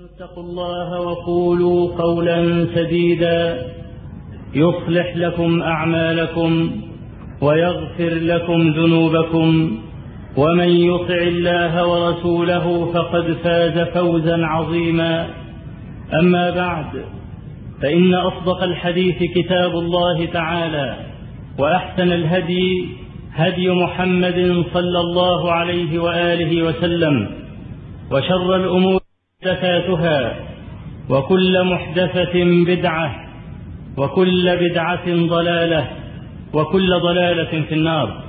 اتقوا الله وقولوا قولا سديدا يصلح لكم أعمالكم ويغفر لكم ذنوبكم، ومن يطع الله ورسوله فقد فاز فوزا عظيما. أما بعد، فإن أصدق الحديث كتاب الله تعالى، وأحسن الهدي هدي محمد صلى الله عليه وآله وسلم، وشر الأمور محدثاتها، وكل محدثة بدعة، وكل بدعة ضلالة، وكل ضلالة في النار.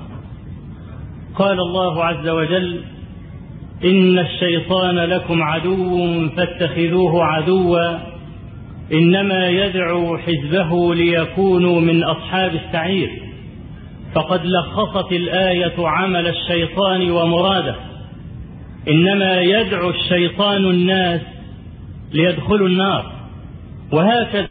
قال الله عز وجل: إن الشيطان لكم عدو فاتخذوه عدوا إنما يدعو حزبه ليكونوا من أصحاب السعير. فقد لخصت الآية عمل الشيطان ومراده: إنما يدعو الشيطان الناس ليدخلوا النار. وهكذا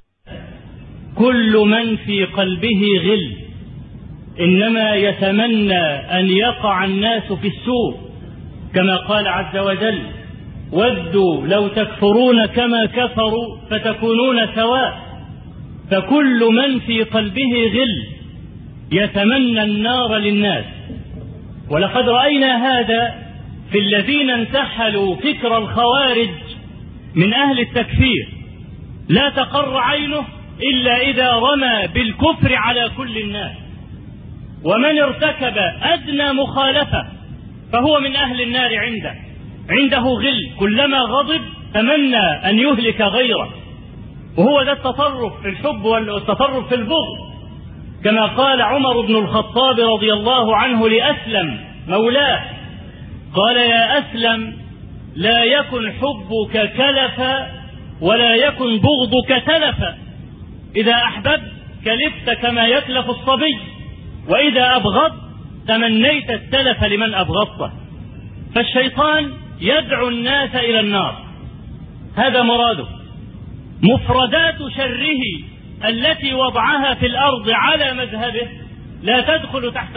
كل من في قلبه غل إنما يتمنى أن يقع الناس في السوء، كما قال عز وجل: ودوا لو تكفرون كما كفروا فتكونون سواء. فكل من في قلبه غل يتمنى النار للناس. ولقد رأينا هذا في الذين انتحلوا فكر الخوارج من أهل التكفير. لا تقر عينه إلا إذا رمى بالكفر على كل الناس، ومن ارتكب أدنى مخالفة فهو من أهل النار. عنده غل، كلما غضب تمنى أن يهلك غيره، وهو ده التطرف في الحب والتطرف في البغض، كما قال عمر بن الخطاب رضي الله عنه لأسلم مولاه: قال: يا أسلم، لا يكن حبك كلفا ولا يكن بغضك تلفا. إذا أحببت كلفت كما يكلف الصبي، وإذا أبغضت تمنيت التلف لمن أبغضته. فالشيطان يدعو الناس إلى النار، هذا مراده. مفردات شره التي وضعها في الأرض على مذهبه لا تدخل تحت،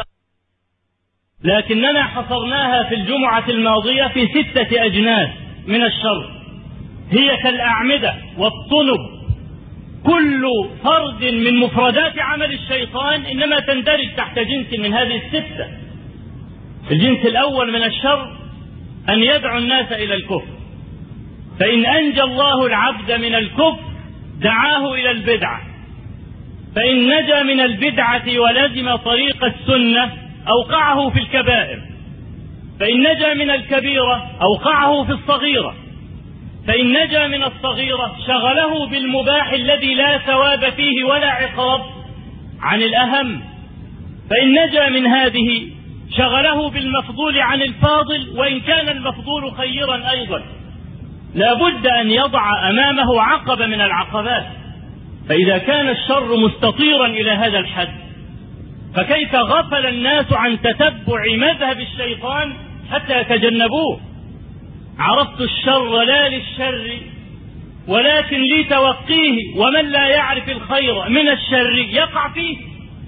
لكننا حصرناها في الجمعة الماضية في 6 أجناس من الشر، هي كالأعمدة والطنب. كل فرد من مفردات عمل الشيطان إنما تندرج تحت جنس من هذه 6. الجنس الأول من الشر أن يدعو الناس إلى الكفر، فإن أنجى الله العبد من الكفر دعاه إلى البدعة، فإن نجا من البدعة ولزم طريق السنة أوقعه في الكبائر، فإن نجا من الكبيرة أوقعه في الصغيرة، فإن نجا من الصغيرة شغله بالمباح الذي لا ثواب فيه ولا عقاب عن الأهم، فإن نجا من هذه شغله بالمفضول عن الفاضل وإن كان المفضول خيرا أيضا. لا بد أن يضع أمامه عقبة من العقبات. فإذا كان الشر مستطيرا إلى هذا الحد، فكيف غفل الناس عن تتبع مذهب الشيطان حتى يتجنبوه؟ عرفت الشر لا للشر ولكن لتوقيه، ومن لا يعرف الخير من الشر يقع فيه.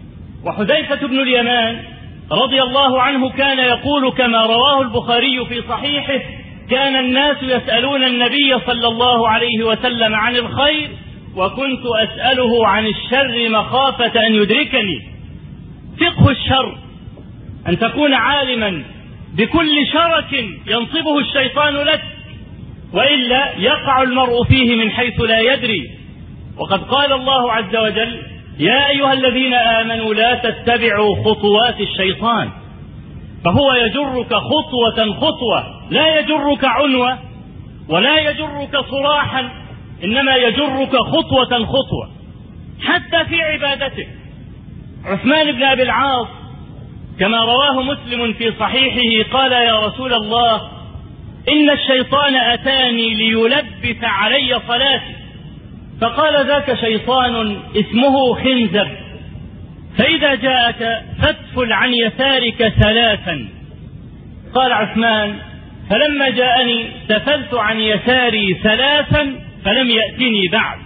وحذيفة بن اليمان رضي الله عنه كان يقول كما رواه البخاري في صحيحه: كان الناس يسألون النبي صلى الله عليه وسلم عن الخير، وكنت أسأله عن الشر مخافة أن يدركني. فقه الشر أن تكون عالما بكل شرك ينصبه الشيطان لك، وإلا يقع المرء فيه من حيث لا يدري. وقد قال الله عز وجل: يا أيها الذين آمنوا لا تتبعوا خطوات الشيطان، فهو يجرك خطوة خطوة، لا يجرك عنوة ولا يجرك صراحا، إنما يجرك خطوة خطوة حتى في عبادتك. عثمان بن أبي العاص كما رواه مسلم في صحيحه قال: يا رسول الله، إن الشيطان أتاني ليلبس علي صلاتي. فقال: ذاك شيطان اسمه خنزب، فإذا جاءك فادفل عن يسارك 3. قال عثمان: فلما جاءني دفلت عن يساري 3 فلم يأتني بعد.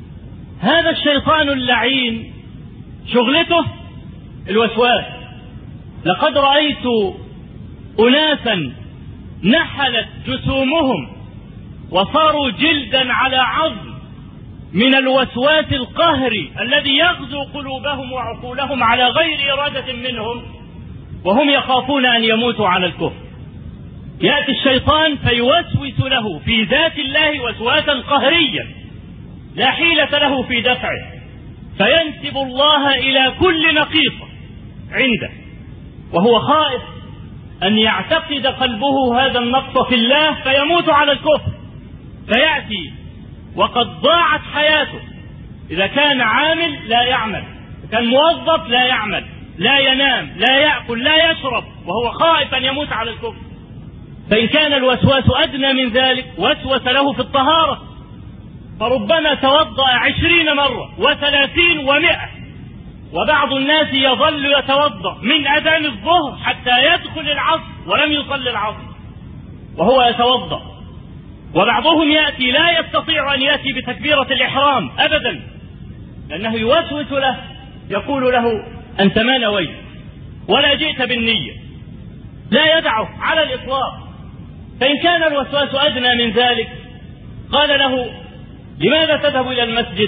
هذا الشيطان اللعين شغلته الوسواس. لقد رأيت أناسا نحلت جسومهم وصاروا جلدا على عظم من الوسواس القهري الذي يغزو قلوبهم وعقولهم على غير إرادة منهم، وهم يخافون أن يموتوا على الكفر. يأتي الشيطان فيوسوس له في ذات الله وسواسا قهريا لا حيلة له في دفعه، فينسب الله إلى كل نقيصة عنده، وهو خائف أن يعتقد قلبه هذا النقص في الله فيموت على الكفر، فيأتي وقد ضاعت حياته. إذا كان عامل لا يعمل، إذا كان موظف لا يعمل، لا ينام، لا يأكل، لا يشرب، وهو خائف أن يموت على الكفر. فإن كان الوسواس أدنى من ذلك وسوس له في الطهارة، فربما توضأ 20 مرة و30 و100، وبعض الناس يظل يتوضأ من أذان الظهر حتى يدخل العصر ولم يصلي العصر وهو يتوضأ. وبعضهم يأتي لا يستطيع أن يأتي بتكبيرة الإحرام أبدا، لأنه يوسوس له، يقول له أنت ما نويت ولا جئت بالنية، لا يدعه على الإطلاق. فإن كان الوسواس أدنى من ذلك قال له لماذا تذهب إلى المسجد؟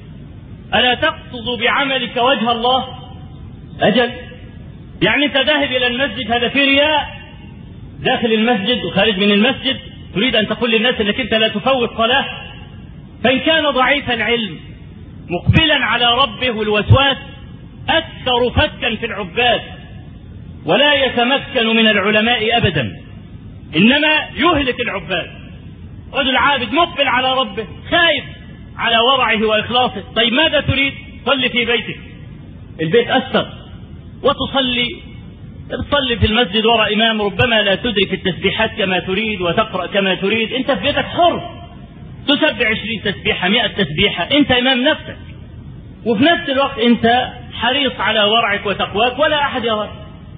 ألا تقصد بعملك وجه الله؟ أجل، يعني أنت ذاهب إلى المسجد هذا في رياء، داخل المسجد وخارج من المسجد تريد أن تقول للناس أنك أنت لا تفوت صلاة. فإن كان ضعيف العلم مقبلا على ربه، والوسواس أكثر فكا في العباد ولا يتمكن من العلماء أبدا، إنما يهلك العباد. رجل عابد مقبل على ربه خايف على ورعه وإخلاصه، طيب ماذا تريد؟ صلي في بيتك، البيت أستر، وتصلي في المسجد وراء إمام ربما لا تدرك التسبيحات كما تريد وتقرأ كما تريد، أنت في بيتك حر تسبح 20 تسبيحة 100 تسبيحة، أنت إمام نفسك، وفي نفس الوقت أنت حريص على ورعك وتقواك ولا أحد يراك.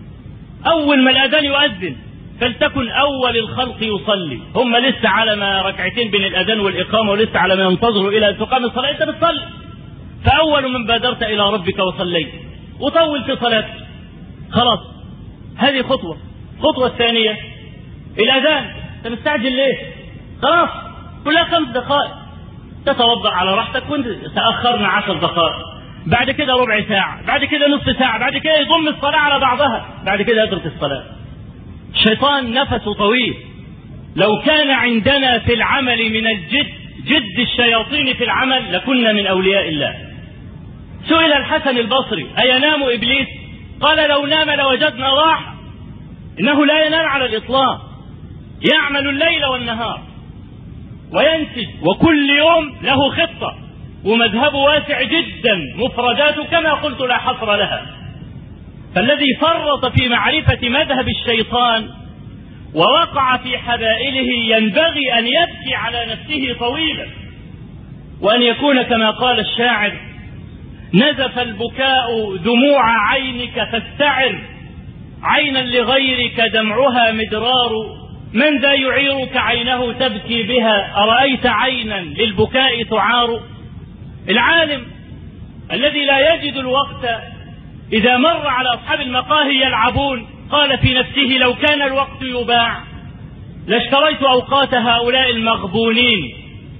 أول ما الأذان يؤذن فلتكن أول الخلق يصلي، هم لسه على ما ركعتين بين الأذان والإقامة ولسه على ما ينتظروا إلى أن تقام الصلاة، أنت بتصلي، فأول من بادرت إلى ربك وصليت وطول في صلاتك. خلاص، هذه خطوة. الخطوة الثانية الأذان، أنت مستعجل ليه؟ خلاص كلها 5 دقائق، تتوضأ على راحتك، وانت تأخرنا 10 دقائق، بعد كده ربع ساعة، بعد كده نصف ساعة، بعد كده يضم الصلاة على بعضها، بعد كده يترك الصلاة. الشيطان نفسه طويل. لو كان عندنا في العمل من جد الشياطين في العمل لكنا من أولياء الله. سئل الحسن البصري أينام إبليس؟ قال لو نام لوجدنا راحة. إنه لا ينام على الإطلاق، يعمل الليل والنهار وينتج، وكل يوم له خطة ومذهب واسع جدا، مفرداته كما قلت لا حصر لها. فالذي فرط في معرفة مذهب الشيطان ووقع في حبائله ينبغي أن يبكي على نفسه طويلا، وأن يكون كما قال الشاعر: نزف البكاء دموع عينك فاستعر، عينا لغيرك دمعها مدرار، من ذا يعيرك عينه تبكي بها، أرأيت عينا للبكاء تعار. العالم الذي لا يجد الوقت إذا مر على أصحاب المقاهي يلعبون قال في نفسه لو كان الوقت يباع لاشتريت أوقات هؤلاء المغبونين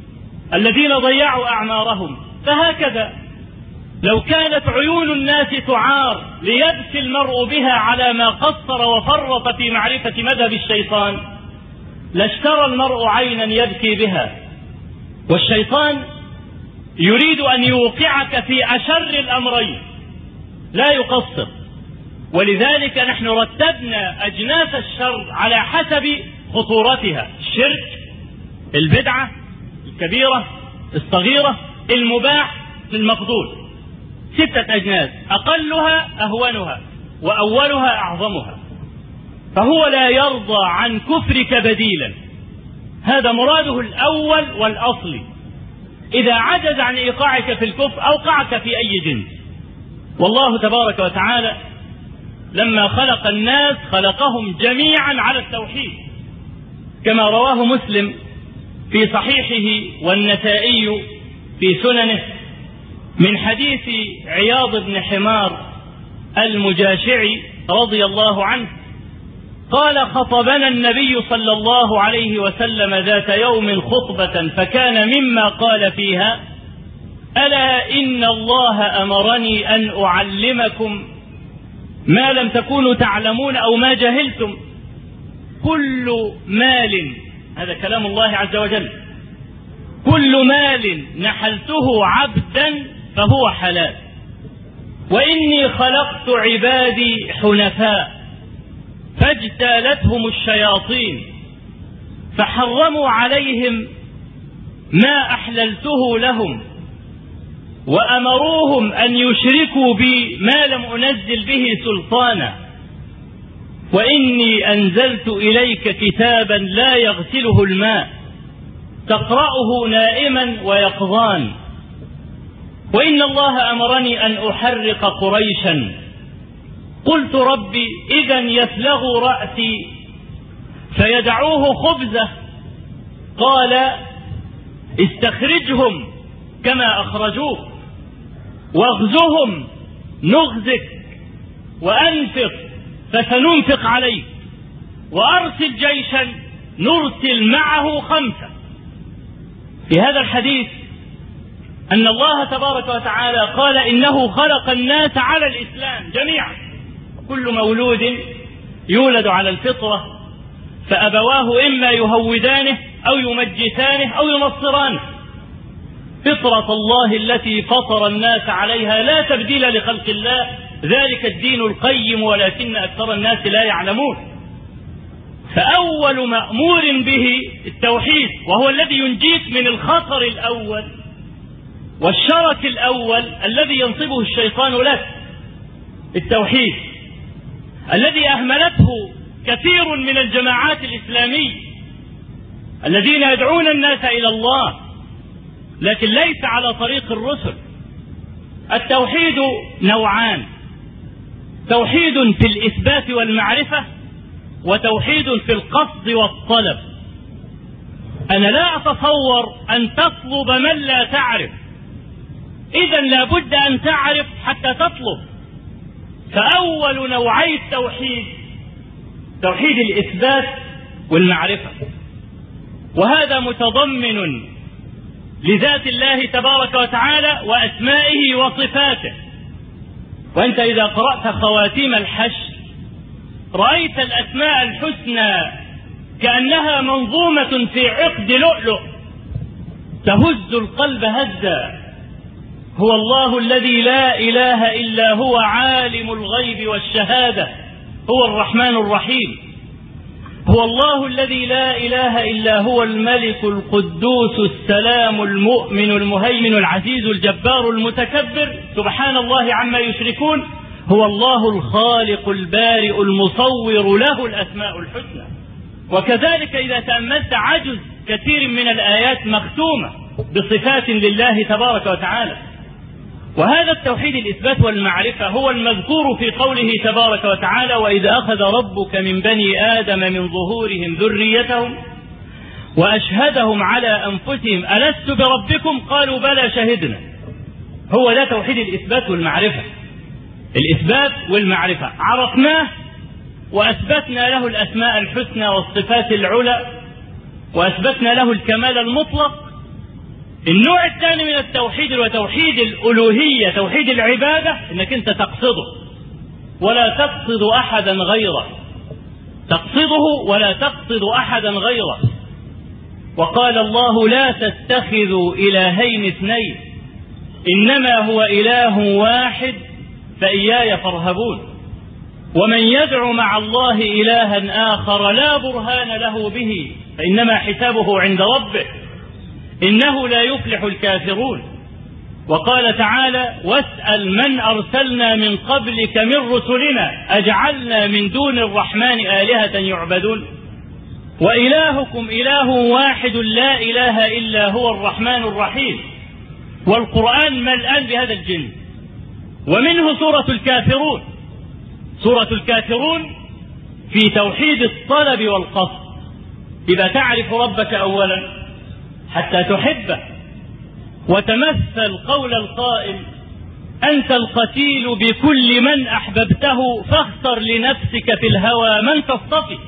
الذين ضيعوا أعمارهم. فهكذا لو كانت عيون الناس تعار ليبكي المرء بها على ما قصر وفرط في معرفة مذهب الشيطان لاشترى المرء عينا يبكي بها. والشيطان يريد أن يوقعك في أشر الأمرين، لا يقصر. ولذلك نحن رتبنا أجناس الشر على حسب خطورتها: الشرك، البدعة، الكبيرة، الصغيرة، المباح، المفضول. 6 أجناس، أقلها أهونها وأولها أعظمها. فهو لا يرضى عن كفرك بديلا، هذا مراده الأول والأصلي. إذا عجز عن إيقاعك في الكفر أوقعك في أي جنس. والله تبارك وتعالى لما خلق الناس خلقهم جميعا على التوحيد، كما رواه مسلم في صحيحه والنسائي في سننه من حديث عياض بن حمار المجاشعي رضي الله عنه قال: خطبنا النبي صلى الله عليه وسلم ذات يوم خطبة فكان مما قال فيها: ألا إن الله أمرني أن أعلمكم ما لم تكونوا تعلمون أو ما جهلتم. كل مال، هذا كلام الله عز وجل، كل مال نحلته عبدا فهو حلال، وإني خلقت عبادي حنفاء فاجتالتهم الشياطين فحرموا عليهم ما أحللته لهم وأمروهم أن يشركوا بي ما لم أنزل به سلطانا، وإني أنزلت إليك كتابا لا يغسله الماء تقرأه نائما ويقظان، وإن الله أمرني أن أحرق قريشا. قلت: ربي إذا يسلغ رأسي فيدعوه خبزة. قال: استخرجهم كما أخرجوك واغزهم نغزك وأنفق فسننفق عليك وأرسل جيشا نرسل معه 5. في هذا الحديث أن الله تبارك وتعالى قال: إنه خلق الناس على الإسلام جميعا، كل مولود يولد على الفطرة فأبواه إما يهودانه أو يمجسانه أو ينصرانه، فطرة الله التي فطر الناس عليها لا تبديل لخلق الله، ذلك الدين القيم ولكن أكثر الناس لا يعلمون. فأول مأمور به التوحيد، وهو الذي ينجيك من الخطر الأول والشرك الأول الذي ينصبه الشيطان لك، التوحيد الذي أهملته كثير من الجماعات الإسلامية الذين يدعون الناس إلى الله لكن ليس على طريق الرسل. التوحيد نوعان: توحيد في الإثبات والمعرفة، وتوحيد في القصد والطلب. أنا لا أتصور أن تطلب من لا تعرف، إذن لا بد أن تعرف حتى تطلب. فأول نوعي التوحيد توحيد الإثبات والمعرفة، وهذا متضمن لذات الله تبارك وتعالى وأسمائه وصفاته. وأنت إذا قرأت خواتيم الحشر رأيت الأسماء الحسنى كأنها منظومة في عقد لؤلؤ تهز القلب هزا. هو الله الذي لا إله إلا هو عالم الغيب والشهادة، هو الرحمن الرحيم. هو الله الذي لا إله إلا هو الملك القدوس السلام المؤمن المهيمن العزيز الجبار المتكبر، سبحان الله عما يشركون. هو الله الخالق البارئ المصور، له الأسماء الحسنى. وكذلك إذا تأملت عجز كثير من الآيات مختومة بصفات لله تبارك وتعالى. وهذا التوحيد الإثبات والمعرفة هو المذكور في قوله تبارك وتعالى: وإذ أخذ ربك من بني آدم من ظهورهم ذريتهم وأشهدهم على أنفسهم ألست بربكم قالوا بلى شهدنا. هو ده توحيد الإثبات والمعرفة. الإثبات والمعرفة عرفناه وأثبتنا له الأسماء الحسنى والصفات العلى وأثبتنا له الكمال المطلق. النوع الثاني من التوحيد هو توحيد الألوهية، توحيد العبادة، إنك أنت تقصده ولا تقصد أحدا غيره، تقصده ولا تقصد أحدا غيره. وقال الله: لا تتخذوا إلهين اثنين إنما هو إله واحد فإياي فارهبون. ومن يدع مع الله إلها آخر لا برهان له به فإنما حسابه عند ربه إنه لا يفلح الكافرون. وقال تعالى: واسأل من أرسلنا من قبلك من رسلنا أجعلنا من دون الرحمن آلهة يعبدون وإلهكم إله واحد لا إله إلا هو الرحمن الرحيم. والقرآن ملآن بهذا الجنس. ومنه سورة الكافرون. سورة الكافرون في توحيد الطلب والقصد. إذا تعرف ربك أولا حتى تحبه، وتمثل قول القائل: أنت القتيل بكل من أحببته، فاختر لنفسك في الهوى من تصطفي.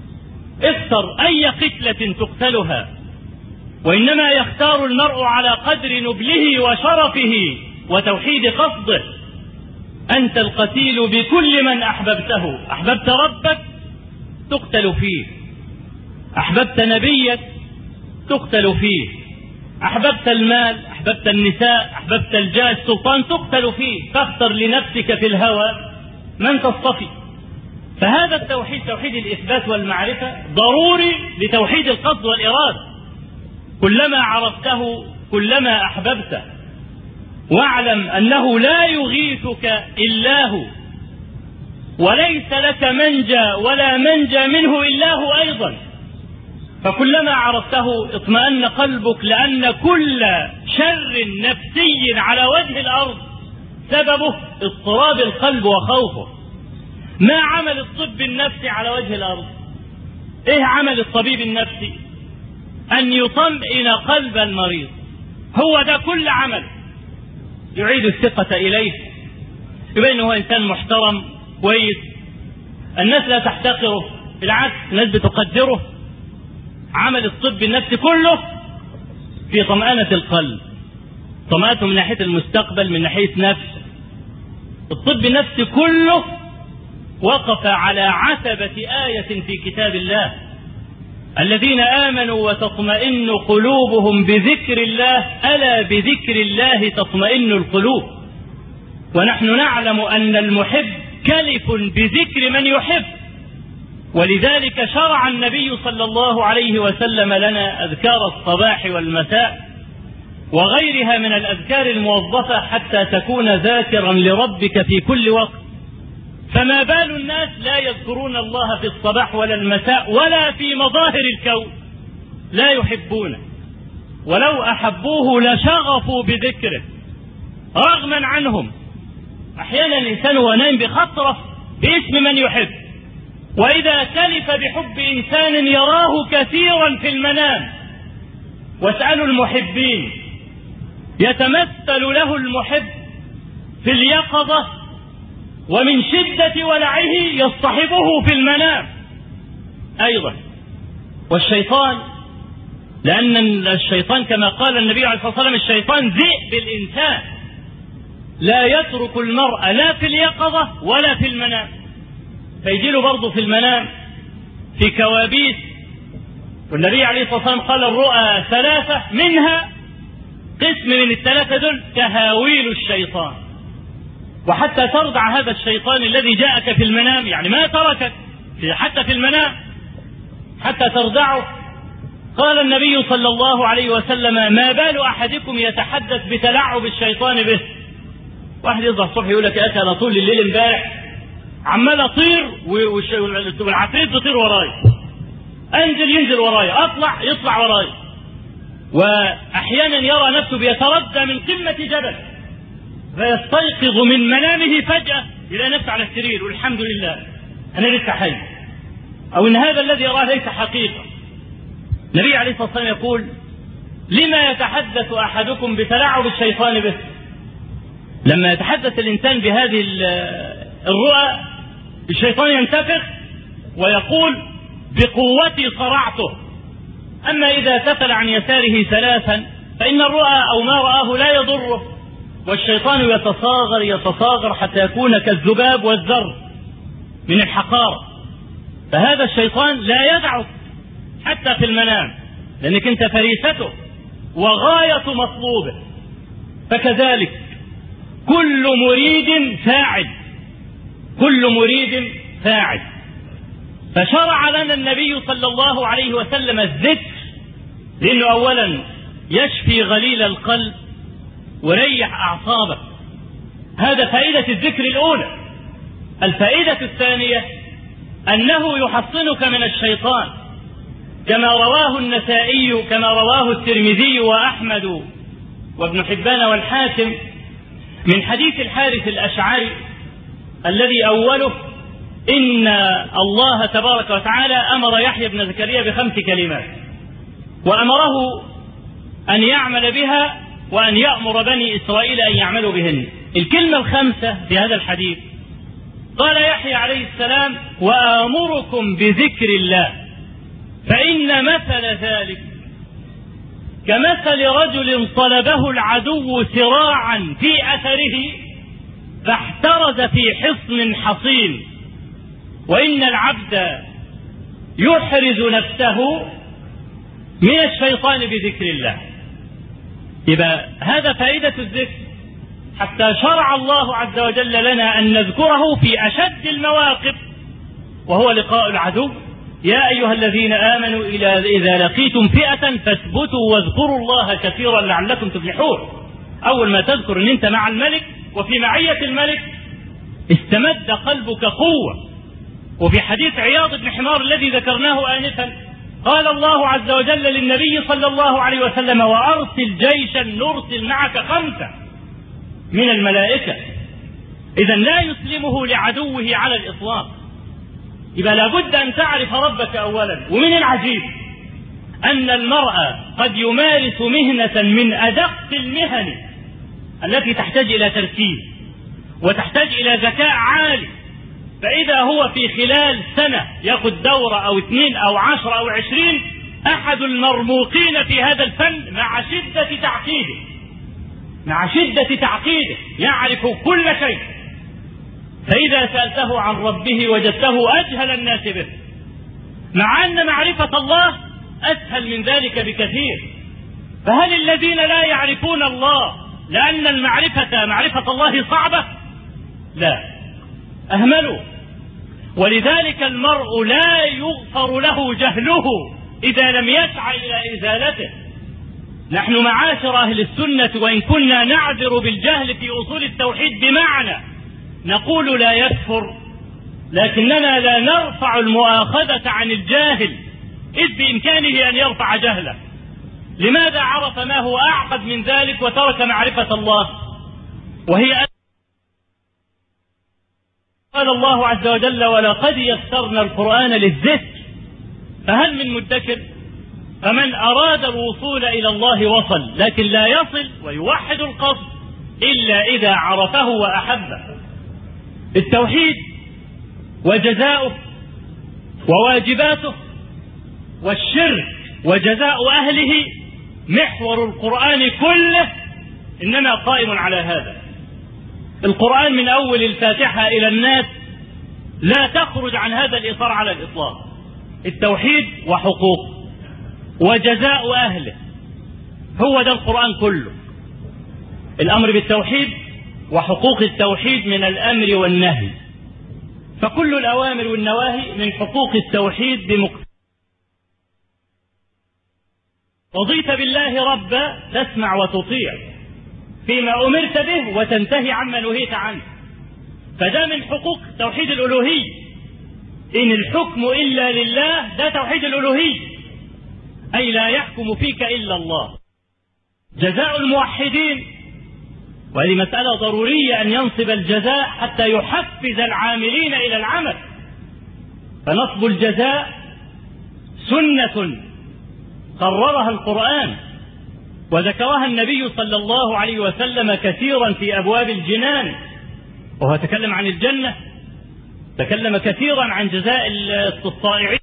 اختر أي قتلة تقتلها، وإنما يختار المرء على قدر نبله وشرفه وتوحيد قصده. أنت القتيل بكل من أحببته، أحببت ربك تقتل فيه، أحببت نبيك تقتل فيه، أحببت المال، أحببت النساء، أحببت الجاه، السلطان، تقتل فيه. فاختر لنفسك في الهوى من تصطفي. فهذا التوحيد، توحيد الإثبات والمعرفة، ضروري لتوحيد القصد والإرادة. كلما عرفته كلما أحببته. واعلم أنه لا يغيثك إلا هو، وليس لك منجى ولا منجى منه إلا هو أيضا. فكلما عرفته اطمأن قلبك، لأن كل شر نفسي على وجه الأرض سببه اضطراب القلب وخوفه. ما عمل الطب النفسي على وجه الأرض؟ ايه عمل الطبيب النفسي؟ أن يطمئن قلب المريض. هو ده كل عمل، يعيد الثقة إليه، يبين هو إنسان محترم كويس، الناس لا تحتقره، بالعكس الناس بتقدره. عمل الطب النفسي كله في طمأنة القلب، طمأنته من ناحية المستقبل، من ناحية نفس. الطب النفسي كله وقف على عتبة آية في كتاب الله: الذين آمنوا وتطمئن قلوبهم بذكر الله، ألا بذكر الله تطمئن القلوب. ونحن نعلم أن المحب كلف بذكر من يحب، ولذلك شرع النبي صلى الله عليه وسلم لنا أذكار الصباح والمساء وغيرها من الأذكار الموظفة حتى تكون ذاكرا لربك في كل وقت. فما بال الناس لا يذكرون الله في الصباح ولا المساء ولا في مظاهر الكون، لا يحبونه، ولو أحبوه لشغفوا بذكره رغما عنهم. أحيانا الإنسان هو نايم بخطرة باسم من يحب، وإذا كلف بحب إنسان يراه كثيرا في المنام. واسألوا المحبين، يتمثل له المحب في اليقظة، ومن شدة ولعه يصطحبه في المنام أيضا. والشيطان، لأن الشيطان كما قال النبي عليه الصلاة والسلام: الشيطان ذئب الإنسان، لا يترك المرء لا في اليقظة ولا في المنام. فيجي له برضه في المنام في كوابيس. والنبي عليه الصلاة والسلام قال: الرؤى ثلاثة، منها قسم من الثلاثة دول تهاويل الشيطان. وحتى ترضع هذا الشيطان الذي جاءك في المنام، يعني ما تركك حتى في المنام، حتى ترضعه. قال النبي صلى الله عليه وسلم: ما بال أحدكم يتحدث بتلعب الشيطان به. واحد يصبح الصبح يقول لك: يا أخي أنا طول الليل امبارح عمال أطير والعفريت بيطير وراي، أنزل ينزل وراي، أطلع يطلع وراي. وأحيانا يرى نفسه بيتردى من قمة جبل، فيستيقظ من منامه فجأة إلى نفسه على السرير والحمد لله أنا لسه حي، أو إن هذا الذي يراه ليس حقيقة. النبي عليه الصلاة والسلام يقول: لما يتحدث أحدكم بتلاعب الشيطان به؟ لما يتحدث الإنسان بهذه الرؤى الشيطان ينتفخ ويقول: بقوتي صرعته. أما إذا تفل عن يساره ثلاثا فإن الرؤى أو ما رآه لا يضره، والشيطان يتصاغر حتى يكون كالذباب والذر من الحقارة. فهذا الشيطان لا يدعك حتى في المنام، لأنك أنت فريسته وغاية مطلوبه. فكذلك كل مريد فاعل، كل مريد فاعل. فشرع لنا النبي صلى الله عليه وسلم الذكر، لأنه أولا يشفي غليل القلب وريح أعصابك، هذا فائدة الذكر الأولى. الفائدة الثانية أنه يحصنك من الشيطان، كما رواه النسائي، كما رواه الترمذي وأحمد وابن حبان والحاكم من حديث الحارث الأشعري الذي أوله: إن الله تبارك وتعالى أمر يحيى بن زكريا ب5 كلمات، وأمره أن يعمل بها وأن يأمر بني إسرائيل أن يعملوا بهن. الكلمة الخامسة في هذا الحديث قال يحيى عليه السلام: وآمركم بذكر الله فإن مثل ذلك كمثل رجل طلبه العدو سراعا في أثره فاحترز في حصن حصين، وإن العبد يحرز نفسه من الشيطان بذكر الله. يبقى هذا فائدة الذكر، حتى شرع الله عز وجل لنا أن نذكره في أشد المواقف وهو لقاء العدو. يا أيها الذين آمنوا إذا لقيتم فئة فاثبتوا واذكروا الله كثيرا لعلكم تفلحون. أول ما تذكر أن أنت مع الملك وفي معية الملك استمد قلبك قوة. وفي حديث عياض بن حمار الذي ذكرناه آنفا قال الله عز وجل للنبي صلى الله عليه وسلم: وأرسل جيشا نرسل معك 5 من الملائكة. إذا لا يسلمه لعدوه على الإطلاق. يبقى لابد أن تعرف ربك أولا. ومن العجيب أن المرء قد يمارس مهنة من أدق المهن التي تحتاج إلى تركيز وتحتاج إلى ذكاء عالي، فإذا هو في خلال سنة يأخذ دورة أو 2 أو 10 أو 20 أحد المرموقين في هذا الفن مع شدة تعقيده يعرف كل شيء. فإذا سألته عن ربه وجدته أجهل الناس به، مع أن معرفة الله أسهل من ذلك بكثير. فهل الذين لا يعرفون الله لأن معرفة الله صعبة؟ لا، أهملوا. ولذلك المرء لا يغفر له جهله إذا لم يسعى إلى إزالته. نحن معاشر أهل السنة وإن كنا نعذر بالجهل في أصول التوحيد بمعنى نقول لا يكفر، لكننا لا نرفع المؤاخذة عن الجاهل إذ بإمكانه أن يرفع جهله. لماذا عرف ما هو أعقد من ذلك وترك معرفة الله؟ وهي قال الله عز وجل: ولقد يسرنا القرآن للذكر فهل من مدكر؟ فمن أراد الوصول إلى الله وصل، لكن لا يصل ويوحد القصد إلا إذا عرفه وأحبه. التوحيد وجزاؤه وواجباته والشرك وجزاء أهله محور القرآن كله إنما قائم على هذا. القرآن من أول الفاتحة إلى الناس لا تخرج عن هذا الإطار على الإطلاق. التوحيد وحقوقه وجزاء أهله، هو ده القرآن كله. الأمر بالتوحيد وحقوق التوحيد من الأمر والنهي، فكل الأوامر والنواهي من حقوق التوحيد بمقتضى. رضيت بالله ربا تسمع وتطيع فيما أمرت به وتنتهي عما نهيت عنه، فده من حقوق توحيد الألوهية. إن الحكم إلا لله، ده توحيد الألوهية، أي لا يحكم فيك إلا الله. جزاء الموحدين، وهذه مسألة ضرورية أن ينصب الجزاء حتى يحفز العاملين إلى العمل. فنصب الجزاء سنة قررها القرآن وذكرها النبي صلى الله عليه وسلم كثيرا في أبواب الجنان، وهو تكلم عن الجنة، تكلم كثيرا عن جزاء الطائعين،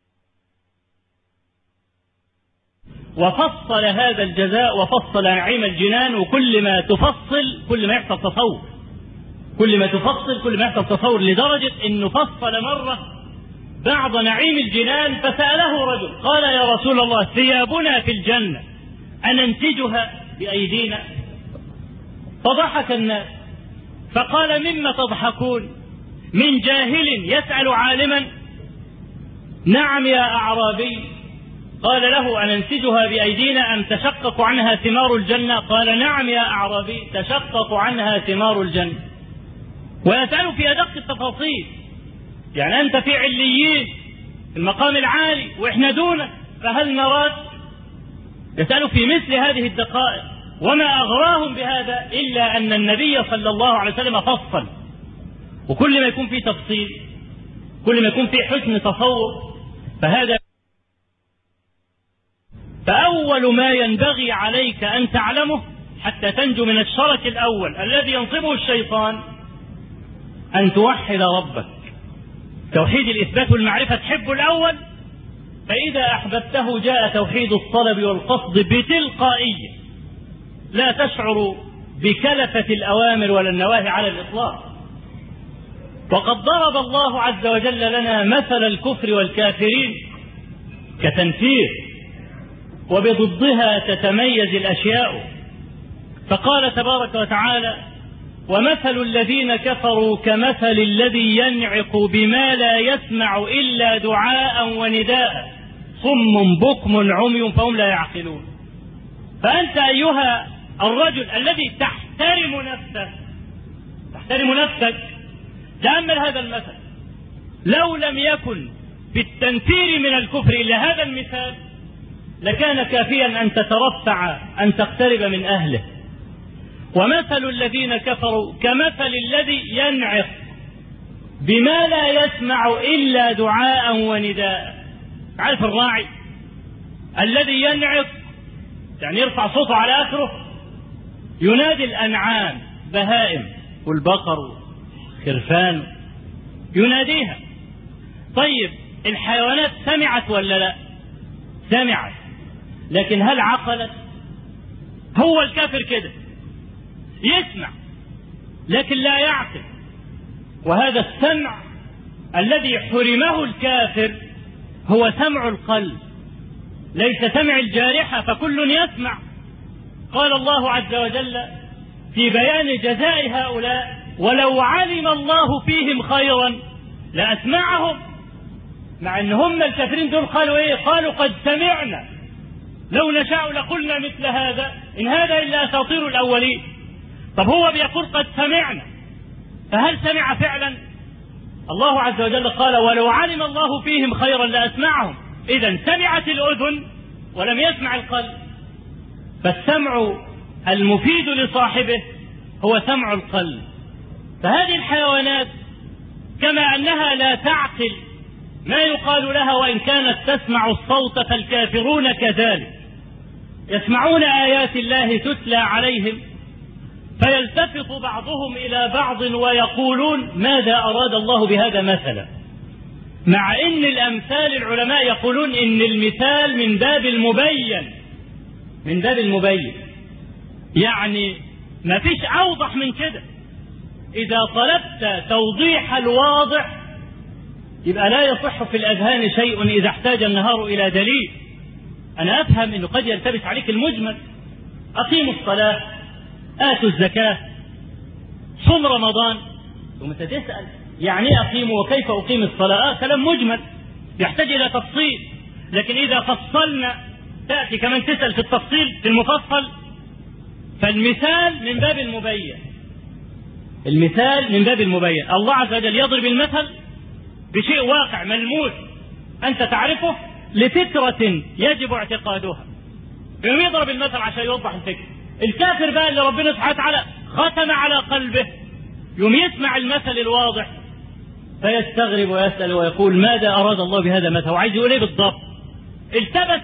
وفصل هذا الجزاء وفصل نعيم الجنان. وكل ما تفصل كل ما يحصل تصور، كل ما تفصل كل ما يحصل تصور، لدرجة أنه فصل مرة بعض نعيم الجنان فسأله رجل قال: يا رسول الله، ثيابنا في الجنة أننتجها بأيدينا؟ فضحك الناس فقال: مما تضحكون؟ من جاهل يسأل عالما؟ نعم يا أعرابي. قال له: أننتجها بأيدينا أم تشقق عنها ثمار الجنة؟ قال: نعم يا أعرابي، تشقق عنها ثمار الجنة. ويسأل في أدق التفاصيل، يعني أنت في عليين في المقام العالي وإحنا دونك، فهل نراك؟ يسأل في مثل هذه الدقائق. وما أغراهم بهذا إلا أن النبي صلى الله عليه وسلم فصل، وكل ما يكون في تفصيل كل ما يكون في حسن تصور فهذا. فأول ما ينبغي عليك أن تعلمه حتى تنجو من الشرك الأول الذي ينصبه الشيطان أن توحد ربك. توحيد الإثبات والمعرفة تحب الأول، فإذا أحببته جاء توحيد الطلب والقصد بتلقائية، لا تشعر بكلفة الأوامر ولا النواهي على الإطلاق. وقد ضرب الله عز وجل لنا مثل الكفر والكافرين كتنفير، وبضدها تتميز الأشياء، فقال تبارك وتعالى: ومثل الذين كفروا كمثل الذي ينعق بما لا يسمع إلا دعاء ونداء صم بكم عمي فهم لا يعقلون. فأنت أيها الرجل الذي تحترم نفسك تأمل هذا المثل. لو لم يكن بالتنفير من الكفر إلا هذا المثال لكان كافيا أن تترفع أن تقترب من أهله. ومثل الذين كفروا كمثل الذي ينعق بما لا يسمع إلا دعاء ونداء. عارف الراعي الذي ينعق يعني يرفع صوته على آخره، ينادي الأنعام بهائم والبقر خرفان يناديها. طيب الحيوانات سمعت ولا لا؟ سمعت، لكن هل عقلت؟ هو الكافر كده يسمع لكن لا يعقل. وهذا السمع الذي حرمه الكافر هو سمع القلب، ليس سمع الجارحة، فكل يسمع. قال الله عز وجل في بيان جزاء هؤلاء: ولو علم الله فيهم خيرا لأسمعهم. مع ان هم الكافرين دول قالوا ايه؟ قالوا قد سمعنا لو نشاء لقلنا مثل هذا إن هذا إلا أساطير الأولين. طب هو بيقول قد سمعنا، فهل سمع فعلا؟ الله عز وجل قال: ولو علم الله فيهم خيرا لأسمعهم. إذن سمعت الأذن ولم يسمع القلب. فالسمع المفيد لصاحبه هو سمع القلب. فهذه الحيوانات كما أنها لا تعقل ما يقال لها وإن كانت تسمع الصوت، فالكافرون كذلك يسمعون آيات الله تتلى عليهم فيلتفت بعضهم إلى بعض ويقولون: ماذا أراد الله بهذا مثلا؟ مع إن الأمثال العلماء يقولون إن المثال من باب المبين، يعني ما فيش أوضح من كده. إذا طلبت توضيح الواضح يبقى لا يصح في الأذهان شيء إذا احتاج النهار إلى دليل. أنا أفهم أنه قد يلتبس عليك المجمل: أقيموا الصلاة، آتوا الزكاة، صم رمضان، ثم تسأل يعني أقيم وكيف أقيم الصلاة؟ كلام مجمل يحتاج إلى تفصيل. لكن إذا فصلنا تأتي كمان تسأل في التفصيل في المفصل. فالمثال من باب المبين، المثال من باب المبين. الله عز وجل يضرب المثل بشيء واقع ملموس أنت تعرفه لفكرة يجب اعتقادها، يضرب المثل عشان يوضح الفكرة. الكافر بقى اللي ربنا سبحانه وتعالى ختم على قلبه يوم يسمع المثل الواضح فيستغرب ويسأل ويقول: ماذا أراد الله بهذا المثل؟ وعايز يقول ايه بالضبط؟ التبس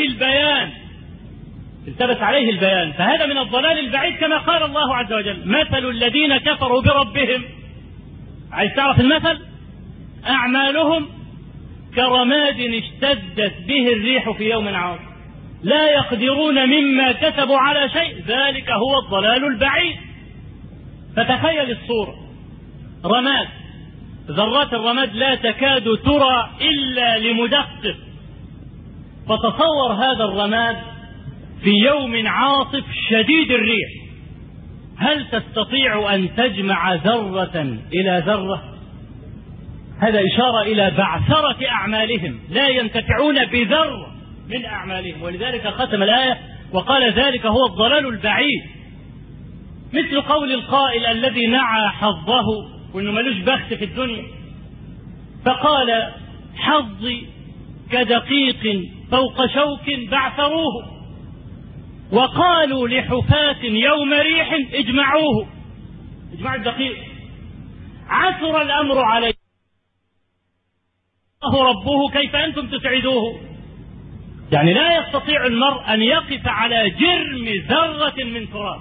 عليه البيان. فهذا من الضلال البعيد كما قال الله عز وجل: مثل الذين كفروا بربهم. عايز تعرف المثل؟ أعمالهم كرماد اشتدت به الريح في يوم عاصف لا يقدرون مما كسبوا على شيء ذلك هو الضلال البعيد. فتخيل الصورة: رماد، ذرات الرماد لا تكاد ترى إلا لمدقق. فتصور هذا الرماد في يوم عاصف شديد الريح، هل تستطيع أن تجمع ذرة إلى ذرة؟ هذا إشارة إلى بعثرة أعمالهم، لا ينتفعون بذرة من أعمالهم. ولذلك ختم الآية وقال: ذلك هو الضلال البعيد. مثل قول القائل الذي نعى حظه وإنه ملوش بخت في الدنيا، فقال: حظي كدقيق فوق شوك بعثروه، وقالوا لحفاة يوم ريح اجمعوه. اجمعوا الدقيق. عثر الأمر عليه الله ربه كيف أنتم تسعدوه. يعني لا يستطيع المرء أن يقف على جرم ذرة من تراب.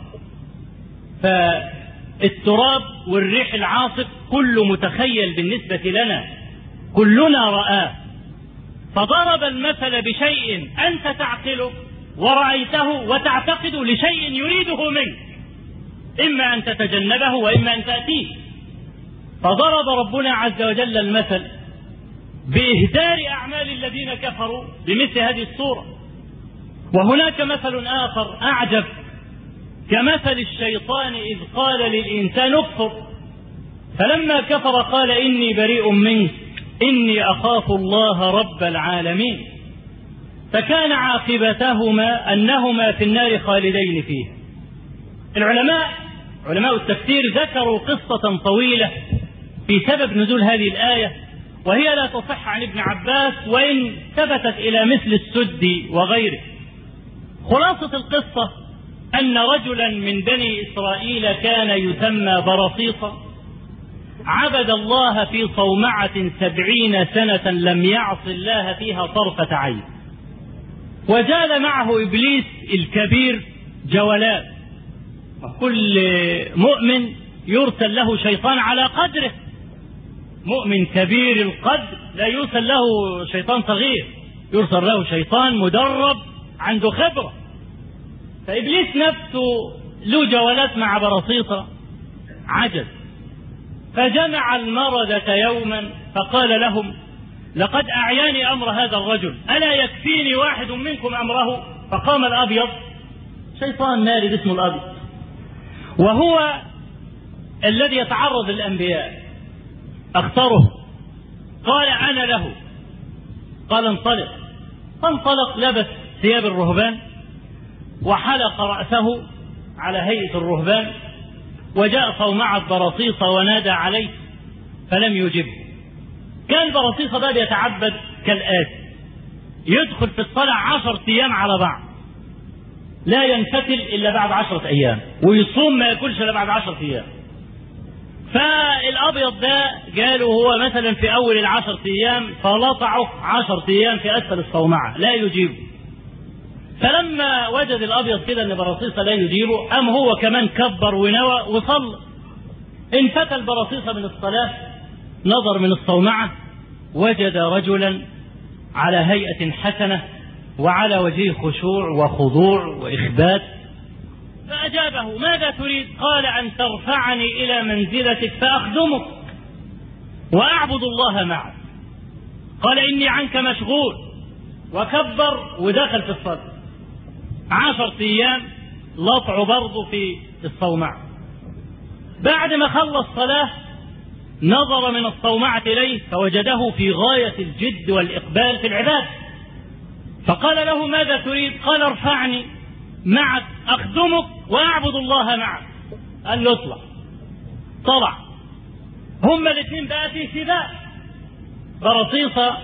فالتراب والريح العاصف كله متخيل بالنسبة لنا، كلنا رآه. فضرب المثل بشيء أنت تعقله ورأيته وتعتقد لشيء يريده منك، إما أن تتجنبه وإما أن تأتيه. فضرب ربنا عز وجل المثل بإهدار أعمال الذين كفروا بمثل هذه الصورة. وهناك مثل آخر أعجب، كمثل الشيطان إذ قال للإنسان اكفر، فلما كفر قال إني بريء منك إني أخاف الله رب العالمين. فكان عاقبتهما أنهما في النار خالدين فيه. علماء التفسير ذكروا قصة طويلة في سبب نزول هذه الآية، وهي لا تصح عن ابن عباس وإن ثبتت إلى مثل السدي وغيره. خلاصة القصة أن رجلا من بني إسرائيل كان يسمى برصيصا، عبد الله في صومعة 70 سنة لم يعص الله فيها طرفة عين. وجال معه إبليس الكبير جولات، وكل مؤمن يرسل له شيطان على قدره. مؤمن كبير القدر لا يرسل له شيطان صغير، يرسل له شيطان مدرب عنده خبرة. فإبليس نفسه له جولات مع برصيصة، عجز. فجمع المردة يوما فقال لهم لقد أعياني أمر هذا الرجل، ألا يكفيني واحد منكم أمره؟ فقام الأبيض، شيطان مارد اسمه الأبيض، وهو الذي يتعرض للأنبياء، اختاره، قال أنا له. قال انطلق. فانطلق، لبس ثياب الرهبان وحلق رأسه على هيئة الرهبان، وجاء صومعة برصيصة ونادى عليه فلم يجبه. كان برصيصة بقى يتعبد كالآتي: يدخل في الصلاة 10 أيام على بعض، لا ينفتل إلا بعد 10 أيام، ويصوم ما يأكلش إلا بعد 10 أيام. فالأبيض ده قالوا هو مثلا في أول 10 أيام فلطعه 10 أيام في أسفل الصومعة لا يجيبه. فلما وجد الأبيض كده أن برصيصة لا يجيبه، أم هو كمان كبر ونوى وصلى. انفتل برصيصة من الصلاة، نظر من الصومعة وجد رجلا على هيئة حسنة وعلى وجهه خشوع وخضوع وإخبات، فأجابه: ماذا تريد؟ قال: أن ترفعني إلى منزلتك فأخدمك وأعبد الله معك. قال: إني عنك مشغول. وكبر ودخل في الصلاة. 10 أيام لطع برضه في الصومعة. بعد ما خلص صلاة نظر من الصومعة إليه فوجده في غاية الجد والإقبال في العبادة، فقال له: ماذا تريد؟ قال: ارفعني معك أخدمك وأعبد الله معك. قال له: اطلع. طلع. هما الاثنين بقى في سباق. برصيصة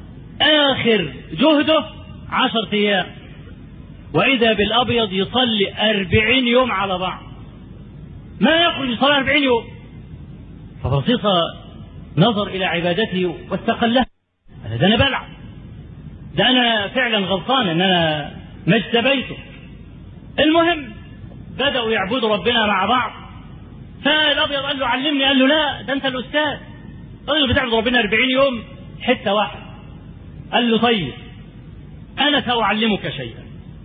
آخر جهده 10 أيام، وإذا بالأبيض يصلي 40 يوم على بعض، ما يخرج يصلي 40 يوم. فبرصيصة نظر إلى عبادته واستقلها: ده أنا بلعب، ده أنا فعلا غلطان إن أنا ما اجتبيته. المهم بدأوا يعبدوا ربنا مع بعض. فالأبيض قال له: علمني. قال له: لا، ده أنت الأستاذ، قال له بتعبد ربنا 40 يوم حتة واحدة. قال له: طيب أنا سأعلمك شيئا،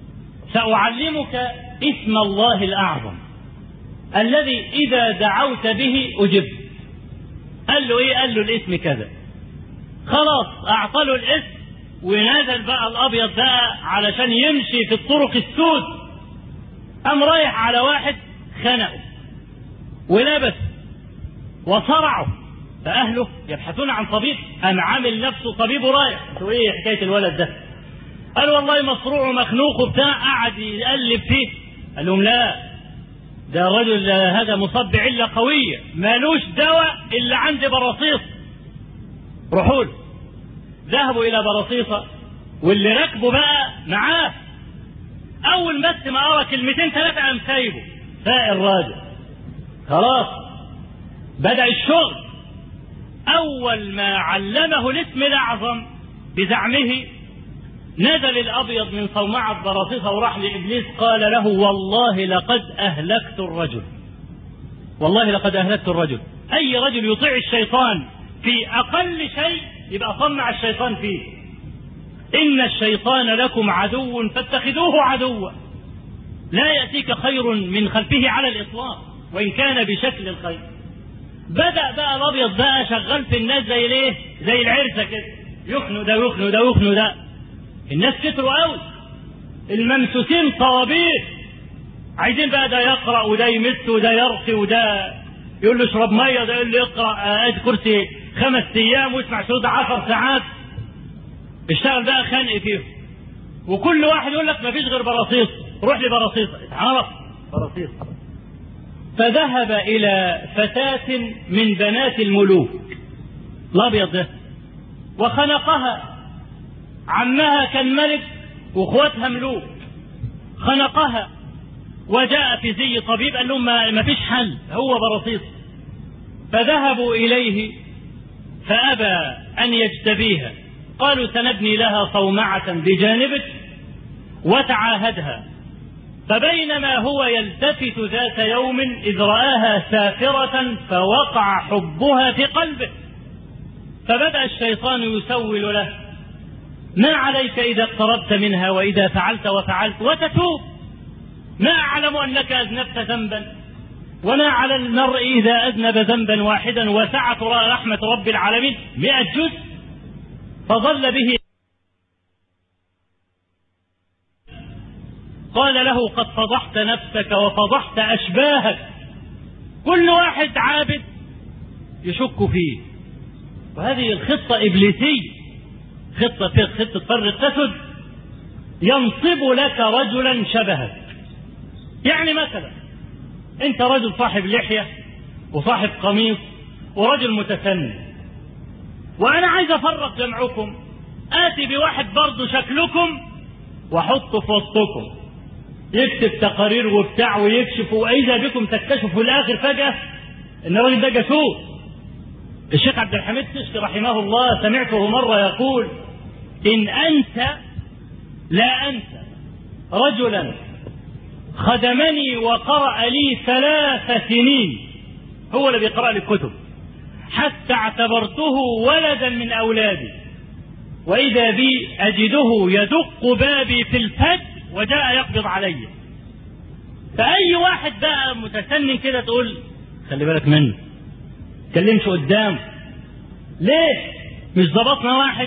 سأعلمك اسم الله الأعظم الذي إذا دعوت به أجبت. قال له: إيه؟ قال له: الاسم كذا. خلاص أعطى له الاسم، ونزل بقى الأبيض بقى علشان يمشي في الطرق السود. قام رايح على واحد خنقه ولبس وصرعه، فأهله يبحثون عن طبيب، قام عامل نفسه طبيب ورايح. ايه حكاية الولد ده؟ قال: والله مصروع ومخنوق وبتاع. قعد يقلب فيه. قال لهم: لا، ده الرجل هذا مصاب بعلة قوية مالوش دواء إلا عند برصيص، روحوا له. ذهبوا إلى برصيصة واللي راكبه بقى معاه. أول بس ما قرأ 2-3 قام سايبه، فاق الراجل. خلاص بدأ الشغل. أول ما علمه الاسم الأعظم بزعمه نزل الأبيض من صومعة براصيصة وراح لإبليس قال له والله لقد أهلكت الرجل، والله لقد أهلكت الرجل. أي رجل يطيع الشيطان في أقل شيء يبقى صنع الشيطان فيه. إن الشيطان لكم عدو فاتخذوه عدوا، لا يأتيك خير من خلفه على الإطلاق وإن كان بشكل الخير. بدأ بقى الأبيض بقى شغال في الناس زي ليه؟ زي العرسة كده، يخنوا ده ويخنوا ده ويخنوا ده. الناس كتروا قوي، الممسوسين طوابير، عايزين بقى ده يقرأ وده يمس وده يرقي وده يقول له اشرب ميه، ده يقول له اقرأ ادي كرسي 5 أيام واسمع سود 10 ساعات. اشتغل بقى خنق فيهم، وكل واحد يقول لك ما فيش غير براصيص، روح لبراصيص اتعرف براصيص. فذهب إلى فتاة من بنات الملوك الأبيض ده وخنقها. عمها كان ملك واخواتها ملوك، خنقها وجاء في زي طبيب قال لهم ما فيش حل، هو براصيص. فذهبوا إليه فأبى أن يجتبيها، قالوا سنبني لها صومعة بجانبك وتعاهدها. فبينما هو يلتفت ذات يوم إذ رآها سافرة فوقع حبها في قلبه، فبدأ الشيطان يسول له ما عليك إذا اقتربت منها وإذا فعلت وفعلت وتتوب، ما أعلم أنك أذنبت ذنبا، وما على المرء إذا أذنب ذنبا واحدا وسعت رحمة رب العالمين 100 جزء. فظل به قال له قد فضحت نفسك وفضحت أشباهك. كل واحد عابد يشك فيه، وهذه الخطة إبليسية، خطة فرق تسد، ينصب لك رجلا شبهك. يعني مثلا انت رجل صاحب لحية وصاحب قميص ورجل متسنن، وانا عايز افرق جمعكم، اتي بواحد برضه شكلكم واحطه في وسطكم يكتب تقارير وبتاع ويكشف، واذا بكم تكتشفوا الاخر فجأة ان الراجل ده جاسوس. الشيخ عبد الحميد السشتي رحمه الله سمعته مرة يقول إن أنت لا أنسى رجلا خدمني وقرأ لي 3 سنين، هو اللي بيقرأ لي الكتب، حتى اعتبرته ولدا من أولادي، وإذا بي أجده يدق بابي في الفجر وجاء يقبض علي. فأي واحد بقى متسنن كده تقول خلي بالك منه، تكلمش قدام ليه؟ مش ضبطنا واحد؟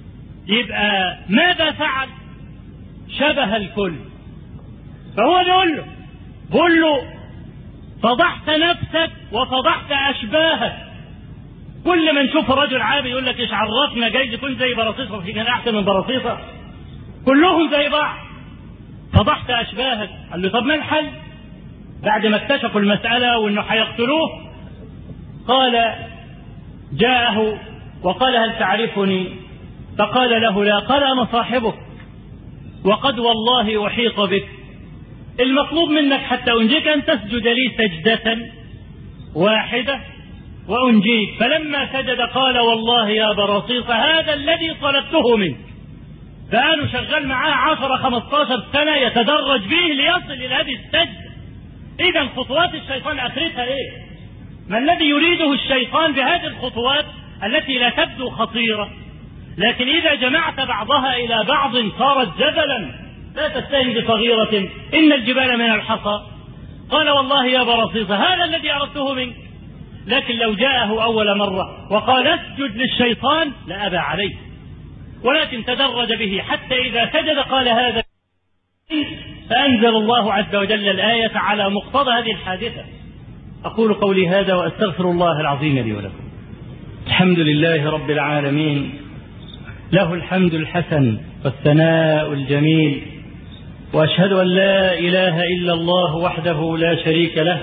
يبقى ماذا فعل؟ شبه الكل. فهو بيقول له فضحت نفسك وفضحت أشباهك. كل ما نشوف رجل عابي يقول لك ايش عرفنا، جايز يكون زي براصيصة، في كان أحسن من براصيصة، كلهم زي بعض. فضحت أشباهك. قال له طب ما الحل؟ بعد ما اكتشفوا المسألة وانه هيقتلوه قال جاءه وقال هل تعرفني؟ فقال له لا. قال أنا صاحبك وقد والله أحيط بك، المطلوب منك حتى أنجيك أن تسجد لي سجدة واحدة وأنجيك. فلما سجد قال والله يا براصيص هذا الذي طلبته منك. فقالوا شغال معاه 10-15 سنة يتدرج به ليصل إلى هذه السجدة. إذا خطوات الشيطان آخرتها إيه؟ ما الذي يريده الشيطان بهذه الخطوات التي لا تبدو خطيرة، لكن إذا جمعت بعضها إلى بعض صارت جبلا. لا تستهن بصغيرة، إن الجبال من الحصى. قال والله يا براصيص هذا الذي أردته منك. لكن لو جاءه أول مرة وقال اسجد للشيطان لأبى عليه، ولكن تدرج به حتى إذا سجد قال هذا. فأنزل الله عز وجل الآية على مقتضى هذه الحادثة. أقول قولي هذا وأستغفر الله العظيم لي ولكم. الحمد لله رب العالمين، له الحمد الحسن والثناء الجميل، وأشهد أن لا إله إلا الله وحده لا شريك له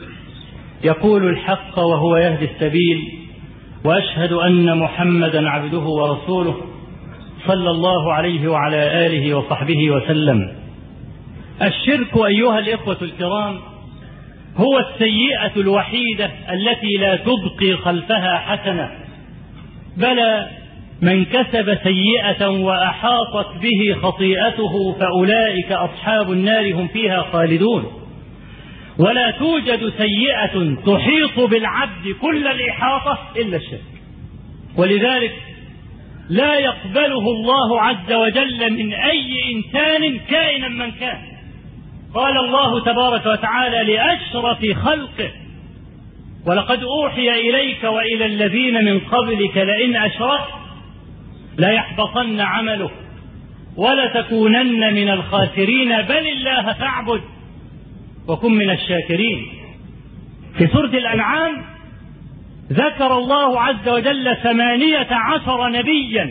يقول الحق وهو يهدي السبيل، وأشهد أن محمدا عبده ورسوله صلى الله عليه وعلى آله وصحبه وسلم. الشرك أيها الإخوة الكرام هو السيئة الوحيدة التي لا تبقي خلفها حسنة، بل من كسب سيئة وأحاطت به خطيئته فأولئك أصحاب النار هم فيها خالدون. ولا توجد سيئة تحيط بالعبد كل الإحاطة إلا الشرك، ولذلك لا يقبله الله عز وجل من أي إنسان كائنا من كان. قال الله تبارك وتعالى لأشرف خلقه: ولقد أوحي إليك وإلى الذين من قبلك لئن أشركت ليحبطن عملك ولتكونن من الخاسرين بل الله فاعبد وكن من الشاكرين. في سورة الأنعام ذكر الله عز وجل 18 نبيا،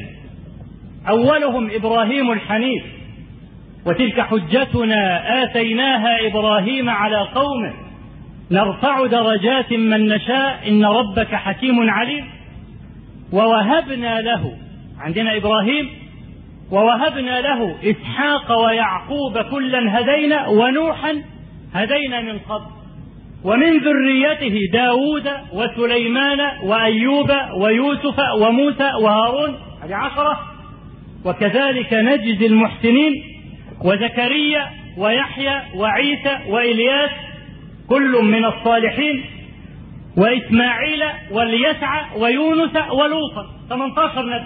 أولهم إبراهيم الحنيف، وتلك حجتنا آتيناها إبراهيم على قومه نرفع درجات من نشاء إن ربك حكيم عليم. ووهبنا له، عندنا إبراهيم، ووهبنا له إسحاق ويعقوب كلا هدينا ونوحا هدينا من قبل ومن ذريته داود وسليمان وأيوب ويوسف وموسى وهارون، هذه 10. وكذلك نجزي المحسنين، وزكريا ويحيى وعيسى وإلياس كل من الصالحين، وإسماعيل واليسع ويونس ولوطا، 18 نبي،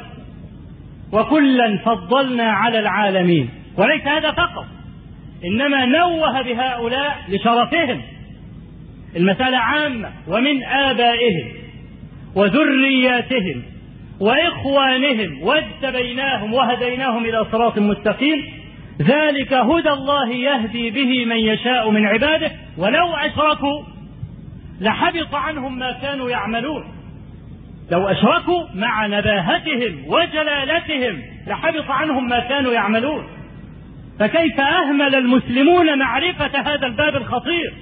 وكلا فضلنا على العالمين. وليس هذا فقط، إنما نوه بهؤلاء لشرفهم، المسألة عامة، ومن آبائهم وذرياتهم وإخوانهم واجتبيناهم وهديناهم إلى صراط مستقيم، ذلك هدى الله يهدي به من يشاء من عباده ولو أشركوا لحبط عنهم ما كانوا يعملون. لو أشركوا مع نباهتهم وجلالتهم لحبط عنهم ما كانوا يعملون. فكيف أهمل المسلمون معرفة هذا الباب الخطير،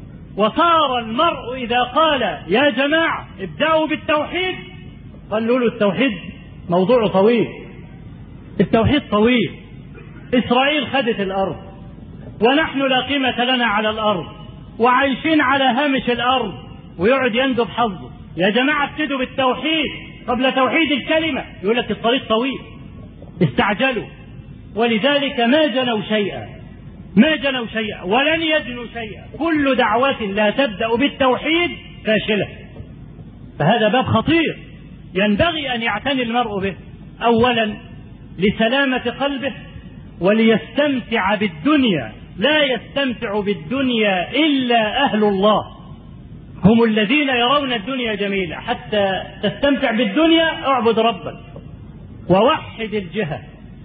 وصار المرء إذا قال يا جماعة ابدأوا بالتوحيد، قالوا له التوحيد موضوع طويل، التوحيد طويل، إسرائيل خدت الأرض ونحن لا قيمة لنا على الأرض وعايشين على هامش الأرض، ويقعد يندب حظه. يا جماعة ابتدوا بالتوحيد قبل توحيد الكلمة، يقول لك الطريق طويل، استعجلوا، ولذلك ما جنوا شيئا، ما جنوا شيئا ولن يجنوا شيئا. كل دعوة لا تبدأ بالتوحيد فاشلة. فهذا باب خطير ينبغي أن يعتني المرء به، أولا لسلامة قلبه وليستمتع بالدنيا. لا يستمتع بالدنيا إلا أهل الله، هم الذين يرون الدنيا جميلة. حتى تستمتع بالدنيا اعبد ربك ووحد الجهة،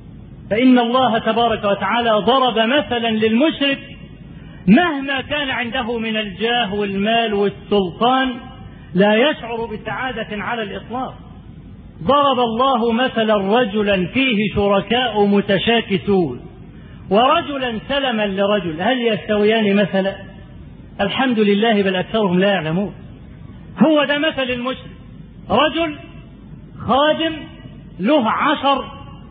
فإن الله تبارك وتعالى ضرب مثلا للمشرك مهما كان عنده من الجاه والمال والسلطان لا يشعر بسعادة على الإطلاق. ضرب الله مثلا رجلا فيه شركاء متشاكسون ورجلا سلما لرجل، هل يستويان مثلا؟ الحمد لله، بل أكثرهم لا يعلمون. هو ده مثل المشرك، رجل خادم له 10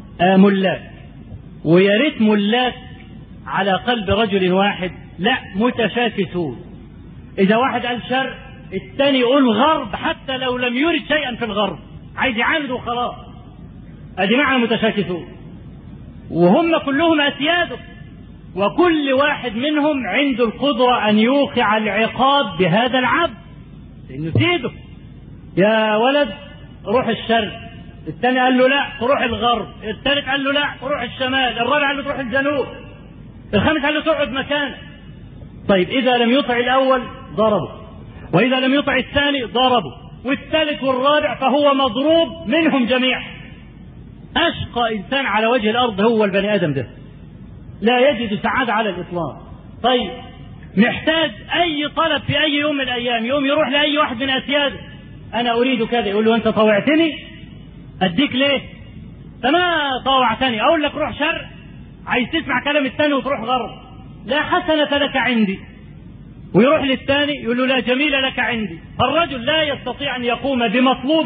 ملاك، ويرث ملاك على قلب رجل واحد، لا متشاكسون. إذا واحد قال شرق الثاني يقول غرب، حتى لو لم يرد شيئا في الغرب، عايز يعاند وخلاص. ادي معنى متشاكسون، وهم كلهم أسياده، وكل واحد منهم عنده القدرة أن يوقع العقاب بهذا العبد، لأنه سيده. يا ولد روح الشرق، الثاني قال له لا تروح الغرب، الثالث قال له لا تروح الشمال، الرابع قال له تروح الجنوب، الخامس قال له تقعد مكانك. طيب إذا لم يطع الأول ضربه، وإذا لم يطع الثاني ضربه، والثالث والرابع فهو مضروب منهم جميعا. أشقى إنسان على وجه الأرض هو البني آدم ده، لا يجد سعادة على الإطلاق. طيب محتاج أي طلب في أي يوم من الأيام، يوم يروح لأي واحد من أسياده، أنا أريد كذا، يقول له أنت طوعتني أديك ليه؟ فما طوعتني، أقول لك روح شرق، عايز تسمع كلام الثاني وتروح غرب، لا حسنة لك عندي. ويروح للثاني يقول له لا جميل لك عندي. فالرجل لا يستطيع أن يقوم بمطلوب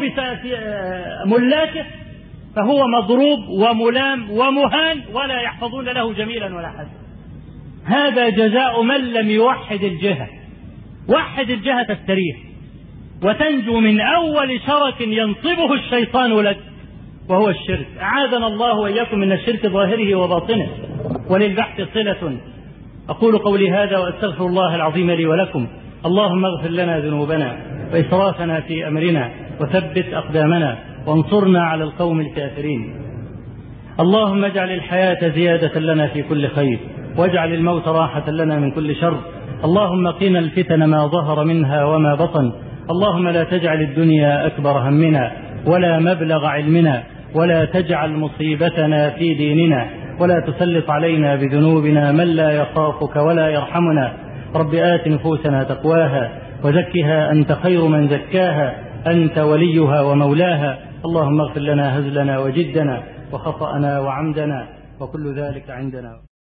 ملاكه، فهو مضروب وملام ومهان، ولا يحفظون له جميلا ولا حسنا. هذا جزاء من لم يوحد الجهة. وحد الجهة تستريح وتنجو من أول شرك ينصبه الشيطان لك. وهو الشرك. أعاذنا الله وإياكم من الشرك ظاهره وباطنه. وللبحث صلة. أقول قولي هذا وأستغفر الله العظيم لي ولكم. اللهم اغفر لنا ذنوبنا وإسرافنا في أمرنا وثبت أقدامنا وانصرنا على القوم الكافرين. اللهم اجعل الحياة زيادة لنا في كل خير واجعل الموت راحة لنا من كل شر. اللهم قنا الفتن ما ظهر منها وما بطن. اللهم لا تجعل الدنيا أكبر همنا ولا مبلغ علمنا ولا تجعل مصيبتنا في ديننا ولا تسلط علينا بذنوبنا من لا يخافك ولا يرحمنا. رب آت نفوسنا تقواها وزكها أنت خير من زكاها أنت وليها ومولاها. اللهم اغفر لنا هزلنا وجدنا وخطأنا وعمدنا وكل ذلك عندنا.